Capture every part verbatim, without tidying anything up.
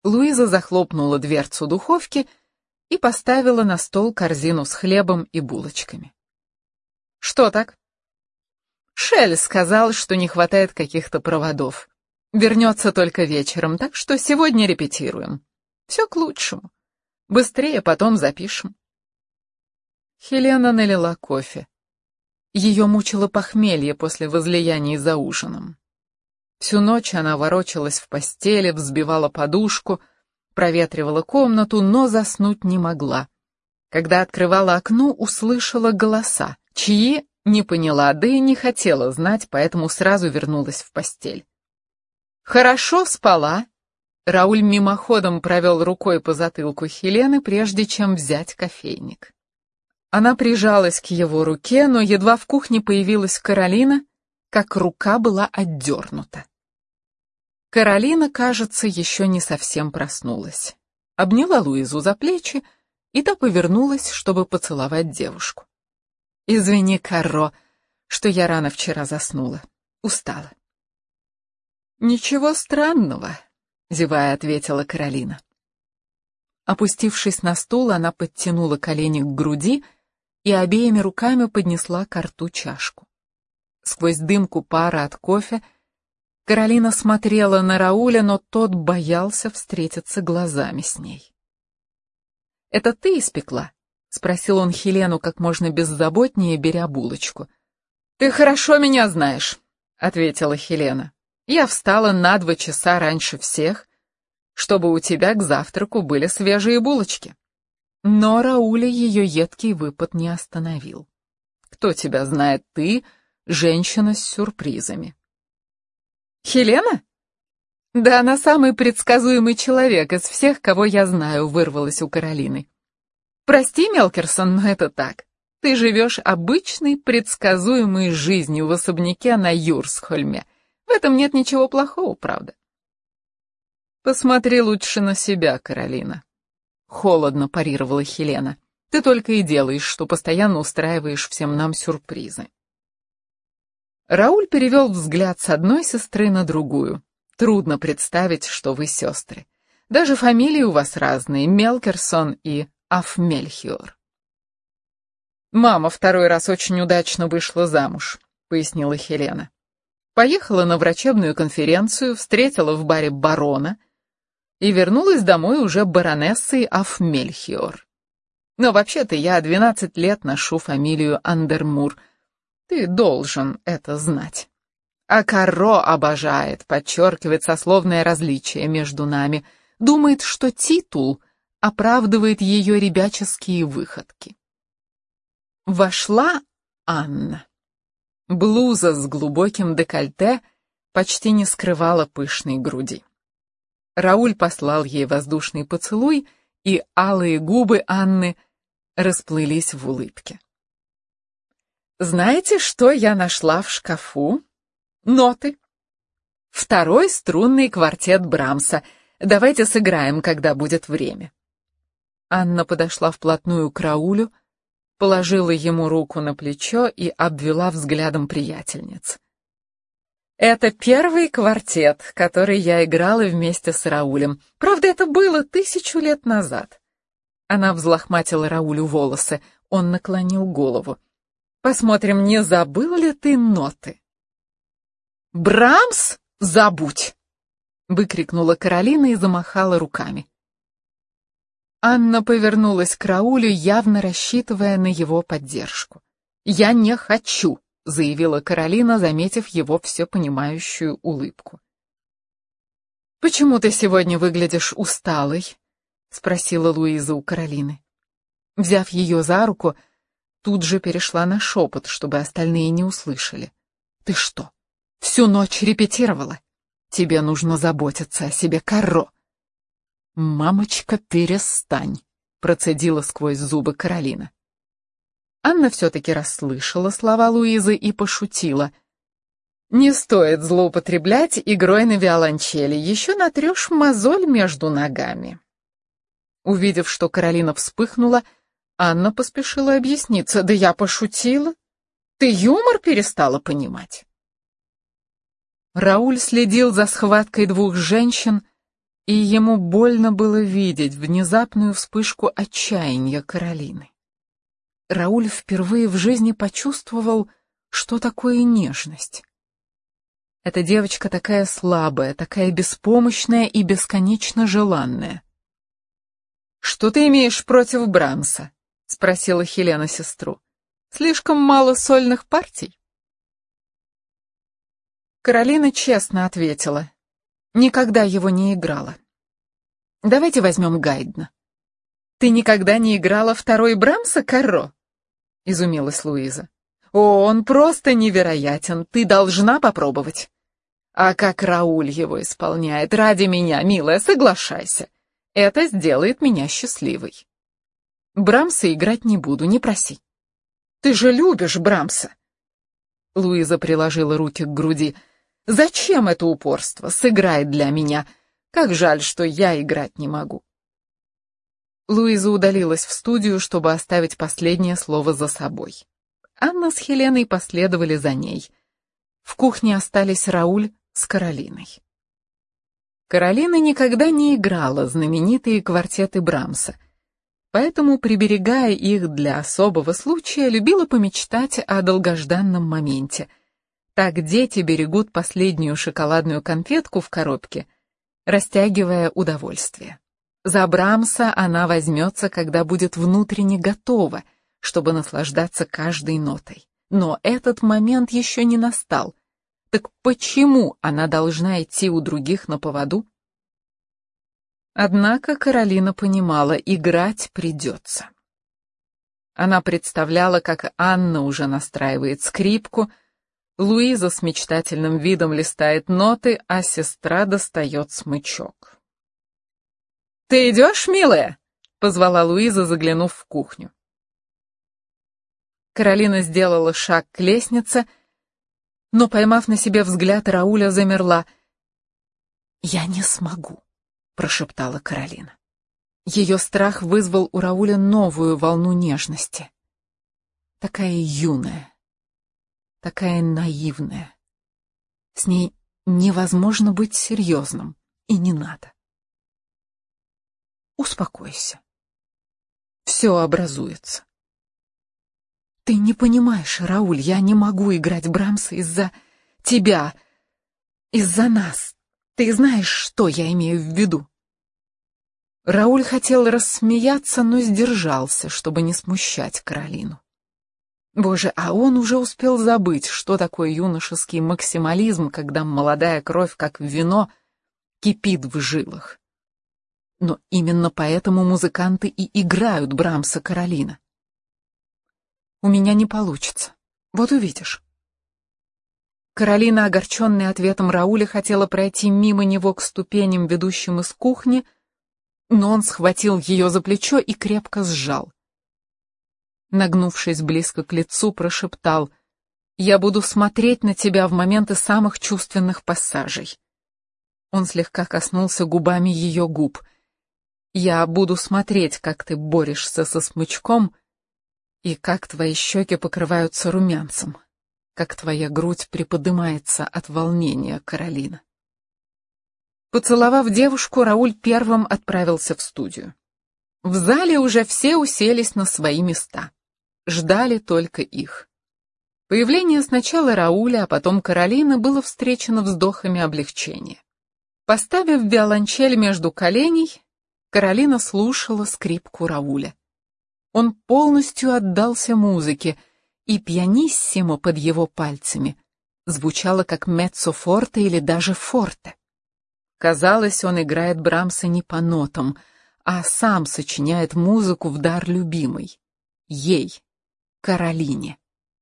Луиза захлопнула дверцу духовки и поставила на стол корзину с хлебом и булочками. «Что так?» «Шель сказал, что не хватает каких-то проводов. Вернется только вечером, так что сегодня репетируем. Все к лучшему. Быстрее потом запишем». Хелена налила кофе. Ее мучило похмелье после возлияний за ужином. Всю ночь она ворочалась в постели, взбивала подушку, проветривала комнату, но заснуть не могла. Когда открывала окно, услышала голоса, чьи — не поняла, да и не хотела знать, поэтому сразу вернулась в постель. «Хорошо спала?» Рауль мимоходом провел рукой по затылку Хелены, прежде чем взять кофейник. Она прижалась к его руке, но едва в кухне появилась Каролина, как рука была отдернута. Каролина, кажется, еще не совсем проснулась. Обняла Луизу за плечи, и та повернулась, чтобы поцеловать девушку. «Извини, Карро, что я рано вчера заснула. Устала». «Ничего странного», — зевая ответила Каролина. Опустившись на стул, она подтянула колени к груди и обеими руками поднесла ко рту чашку. Сквозь дымку пара от кофе Каролина смотрела на Рауля, но тот боялся встретиться глазами с ней. «Это ты испекла?» — спросил он Хелену как можно беззаботнее, беря булочку. «Ты хорошо меня знаешь», — ответила Хелена. «Я встала на два часа раньше всех, чтобы у тебя к завтраку были свежие булочки». Но Рауля ее едкий выпад не остановил. «Кто тебя знает, ты — женщина с сюрпризами». «Хелена? Да она самый предсказуемый человек из всех, кого я знаю», — вырвалась у Каролины. «Прости, Мелкерсон, но это так. Ты живешь обычной, предсказуемой жизнью в особняке на Юрсхольме. В этом нет ничего плохого, правда?» «Посмотри лучше на себя, Каролина», — холодно парировала Хелена. «Ты только и делаешь, что постоянно устраиваешь всем нам сюрпризы». Рауль перевел взгляд с одной сестры на другую. Трудно представить, что вы сестры. Даже фамилии у вас разные — Мелкерсон и Афмельхиор. «Мама второй раз очень удачно вышла замуж», — пояснила Хелена. «Поехала на врачебную конференцию, встретила в баре барона и вернулась домой уже баронессой Афмельхиор. Но вообще-то я двенадцать лет ношу фамилию Андермур. Ты должен это знать. А Карро обожает подчеркивать сословное различие между нами, думает, что титул оправдывает ее ребяческие выходки». Вошла Анна. Блуза с глубоким декольте почти не скрывала пышной груди. Рауль послал ей воздушный поцелуй, и алые губы Анны расплылись в улыбке. «Знаете, что я нашла в шкафу? Ноты. Второй струнный квартет Брамса. Давайте сыграем, когда будет время». Анна подошла вплотную к Раулю, положила ему руку на плечо и обвела взглядом приятельниц. «Это первый квартет, который я играла вместе с Раулем. Правда, это было тысячу лет назад». Она взлохматила Раулю волосы, он наклонил голову. «Посмотрим, не забыл ли ты ноты?» «Брамс, забудь!» — выкрикнула Каролина и замахала руками. Анна повернулась к Раулю, явно рассчитывая на его поддержку. «Я не хочу», — заявила Каролина, заметив его всепонимающую улыбку. «Почему ты сегодня выглядишь усталой?» — спросила Луиза у Каролины. Взяв ее за руку, тут же перешла на шепот, чтобы остальные не услышали. «Ты что, всю ночь репетировала? Тебе нужно заботиться о себе, Карро». «Мамочка, перестань», — процедила сквозь зубы Каролина. Анна все-таки расслышала слова Луизы и пошутила. «Не стоит злоупотреблять игрой на виолончели, еще натрешь мозоль между ногами». Увидев, что Каролина вспыхнула, Анна поспешила объясниться. «Да я пошутила. Ты юмор перестала понимать». Рауль следил за схваткой двух женщин и ему больно было видеть внезапную вспышку отчаяния Каролины. Рауль впервые в жизни почувствовал, что такое нежность. Эта девочка такая слабая, такая беспомощная и бесконечно желанная. «Что ты имеешь против Брамса?» — спросила Хелена сестру. «Слишком мало сольных партий?» Каролина честно ответила. Никогда его не играла. «Давайте возьмем Гайдна». «Ты никогда не играла второй Брамса, Карро?» — изумилась Луиза. «О, он просто невероятен, ты должна попробовать». «А как Рауль его исполняет, ради меня, милая, соглашайся. Это сделает меня счастливой». «Брамса играть не буду, не проси». «Ты же любишь Брамса!» Луиза приложила руки к груди. «Зачем это упорство? Сыграй для меня. Как жаль, что я играть не могу». Луиза удалилась в студию, чтобы оставить последнее слово за собой. Анна с Хеленой последовали за ней. В кухне остались Рауль с Каролиной. Каролина никогда не играла знаменитые квартеты Брамса, поэтому, приберегая их для особого случая, любила помечтать о долгожданном моменте. Так дети берегут последнюю шоколадную конфетку в коробке, растягивая удовольствие. За Брамса она возьмется, когда будет внутренне готова, чтобы наслаждаться каждой нотой. Но этот момент еще не настал. Так почему она должна идти у других на поводу? Однако Каролина понимала, играть придется. Она представляла, как Анна уже настраивает скрипку, Луиза с мечтательным видом листает ноты, а сестра достает смычок. «Ты идешь, милая?» — позвала Луиза, заглянув в кухню. Каролина сделала шаг к лестнице, но, поймав на себе взгляд Рауля, замерла. «Я не смогу», — прошептала Каролина. Ее страх вызвал у Рауля новую волну нежности. Такая юная, такая наивная. С ней невозможно быть серьезным, и не надо. Успокойся. Все образуется. Ты не понимаешь, Рауль, я не могу играть Брамса из-за тебя, из-за нас. Ты знаешь, что я имею в виду? Рауль хотел рассмеяться, но сдержался, чтобы не смущать Каролину. Боже, а он уже успел забыть, что такое юношеский максимализм, когда молодая кровь, как вино, кипит в жилах. Но именно поэтому музыканты и играют Брамса, Каролина. У меня не получится. Вот увидишь. Каролина, огорченная ответом Рауля, хотела пройти мимо него к ступеням, ведущим из кухни, но он схватил ее за плечо и крепко сжал. Нагнувшись близко к лицу, прошептал: «Я буду смотреть на тебя в моменты самых чувственных пассажей». Он слегка коснулся губами ее губ. «Я буду смотреть, как ты борешься со смычком, и как твои щеки покрываются румянцем, как твоя грудь приподнимается от волнения, Каролина». Поцеловав девушку, Рауль первым отправился в студию. В зале уже все уселись на свои места. Ждали только их. Появление сначала Рауля, а потом Каролины было встречено вздохами облегчения. Поставив виолончель между коленей, Каролина слушала скрипку Рауля. Он полностью отдался музыке, и пианиссимо под его пальцами звучало как меццо-форте или даже форте. Казалось, он играет Брамса не по нотам, а сам сочиняет музыку в дар любимой, ей, Каролине.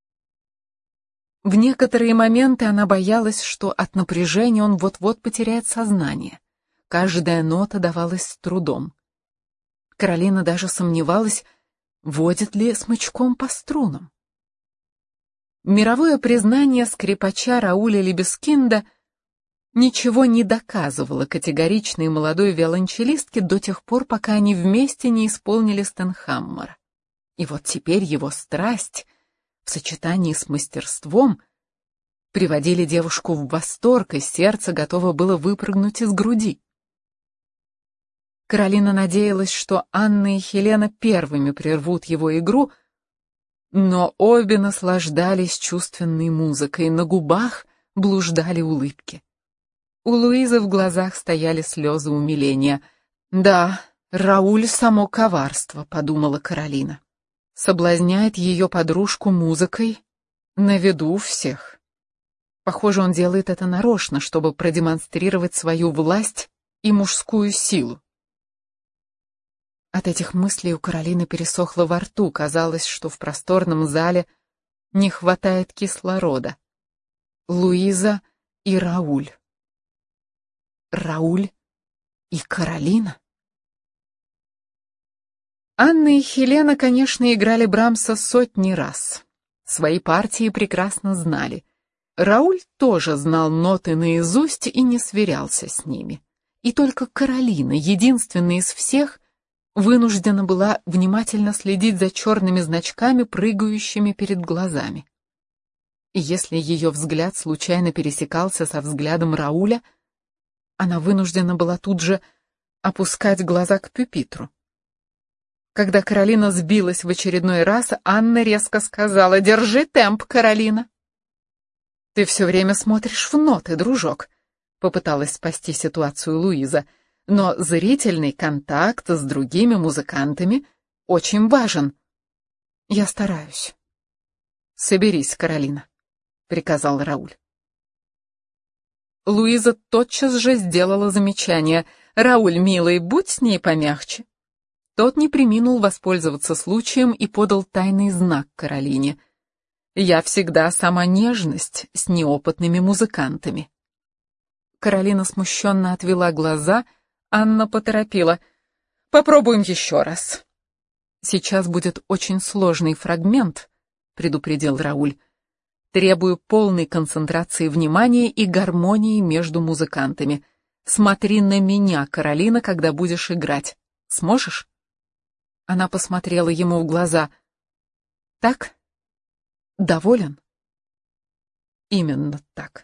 В некоторые моменты она боялась, что от напряжения он вот-вот потеряет сознание. Каждая нота давалась с трудом. Каролина даже сомневалась, водит ли смычком по струнам. Мировое признание скрипача Рауля Либескинда ничего не доказывало категоричной молодой виолончелистке до тех пор, пока они вместе не исполнили Стенхаммера. И вот теперь его страсть в сочетании с мастерством приводили девушку в восторг, и сердце готово было выпрыгнуть из груди. Каролина надеялась, что Анна и Хелена первыми прервут его игру, но обе наслаждались чувственной музыкой, на губах блуждали улыбки. У Луизы в глазах стояли слезы умиления. «Да, Рауль — само коварство», — подумала Каролина. Соблазняет ее подружку музыкой на виду у всех. Похоже, он делает это нарочно, чтобы продемонстрировать свою власть и мужскую силу. От этих мыслей у Каролины пересохло во рту, казалось, что в просторном зале не хватает кислорода. Луиза и Рауль. Рауль и Каролина? Анна и Хелена, конечно, играли Брамса сотни раз. Свои партии прекрасно знали. Рауль тоже знал ноты наизусть и не сверялся с ними. И только Каролина, единственная из всех, вынуждена была внимательно следить за черными значками, прыгающими перед глазами. И если ее взгляд случайно пересекался со взглядом Рауля, она вынуждена была тут же опускать глаза к пюпитру. Когда Каролина сбилась в очередной раз, Анна резко сказала: «Держи темп, Каролина». «Ты все время смотришь в ноты, дружок», — попыталась спасти ситуацию Луиза. «Но зрительный контакт с другими музыкантами очень важен». «Я стараюсь». «Соберись, Каролина», — приказал Рауль. Луиза тотчас же сделала замечание: «Рауль, милый, будь с ней помягче». Тот не преминул воспользоваться случаем и подал тайный знак Каролине. «Я всегда сама нежность с неопытными музыкантами». Каролина смущенно отвела глаза, Анна поторопила: «Попробуем еще раз». «Сейчас будет очень сложный фрагмент», — предупредил Рауль. «Требую полной концентрации внимания и гармонии между музыкантами. Смотри на меня, Каролина, когда будешь играть. Сможешь?» Она посмотрела ему в глаза. «Так? Доволен?» «Именно так».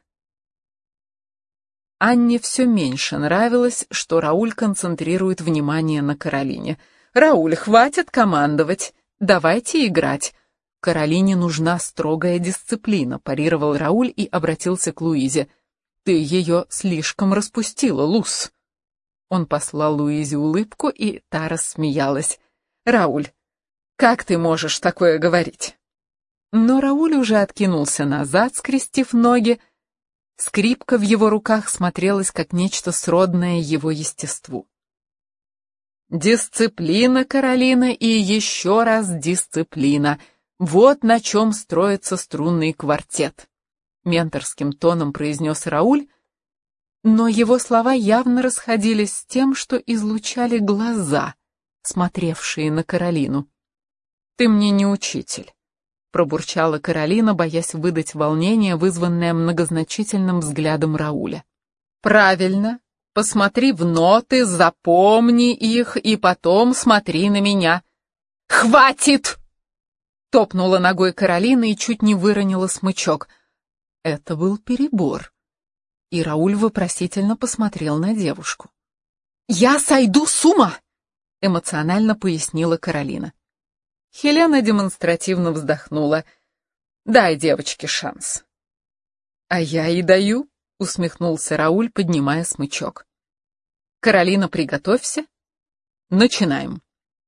Анне все меньше нравилось, что Рауль концентрирует внимание на Каролине. «Рауль, хватит командовать. Давайте играть. Каролине нужна строгая дисциплина», — парировал Рауль и обратился к Луизе. «Ты ее слишком распустила, Луз». Он послал Луизе улыбку, и та рассмеялась. «Рауль, как ты можешь такое говорить?» Но Рауль уже откинулся назад, скрестив ноги. Скрипка в его руках смотрелась как нечто сродное его естеству. «Дисциплина, Каролина, и еще раз дисциплина. Вот на чем строится струнный квартет», — менторским тоном произнес Рауль, но его слова явно расходились с тем, что излучали глаза, смотревшие на Каролину. «Ты мне не учитель», — пробурчала Каролина, боясь выдать волнение, вызванное многозначительным взглядом Рауля. «Правильно. Посмотри в ноты, запомни их, и потом смотри на меня». «Хватит!» — топнула ногой Каролина и чуть не выронила смычок. Это был перебор, и Рауль вопросительно посмотрел на девушку. «Я сойду с ума!» — эмоционально пояснила Каролина. Хелена демонстративно вздохнула. «Дай девочке шанс». «А я и даю», — усмехнулся Рауль, поднимая смычок. «Каролина, приготовься. Начинаем».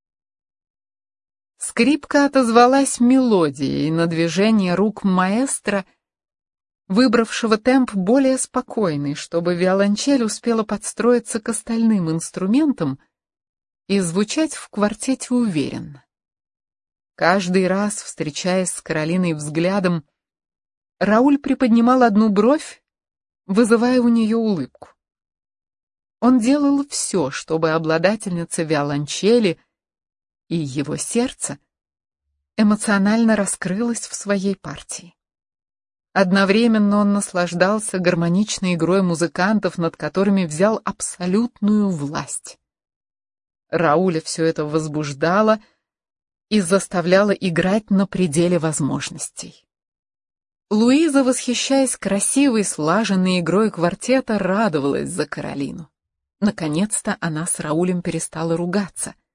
Скрипка отозвалась мелодией на движение рук маэстро, выбравшего темп более спокойный, чтобы виолончель успела подстроиться к остальным инструментам и звучать в квартете уверенно. Каждый раз, встречаясь с Каролиной взглядом, Рауль приподнимал одну бровь, вызывая у нее улыбку. Он делал все, чтобы обладательница виолончели и его сердце эмоционально раскрылась в своей партии. Одновременно он наслаждался гармоничной игрой музыкантов, над которыми взял абсолютную власть. Рауля все это возбуждало и заставляло играть на пределе возможностей. Луиза, восхищаясь красивой, слаженной игрой квартета, радовалась за Каролину. Наконец-то она с Раулем перестала ругаться.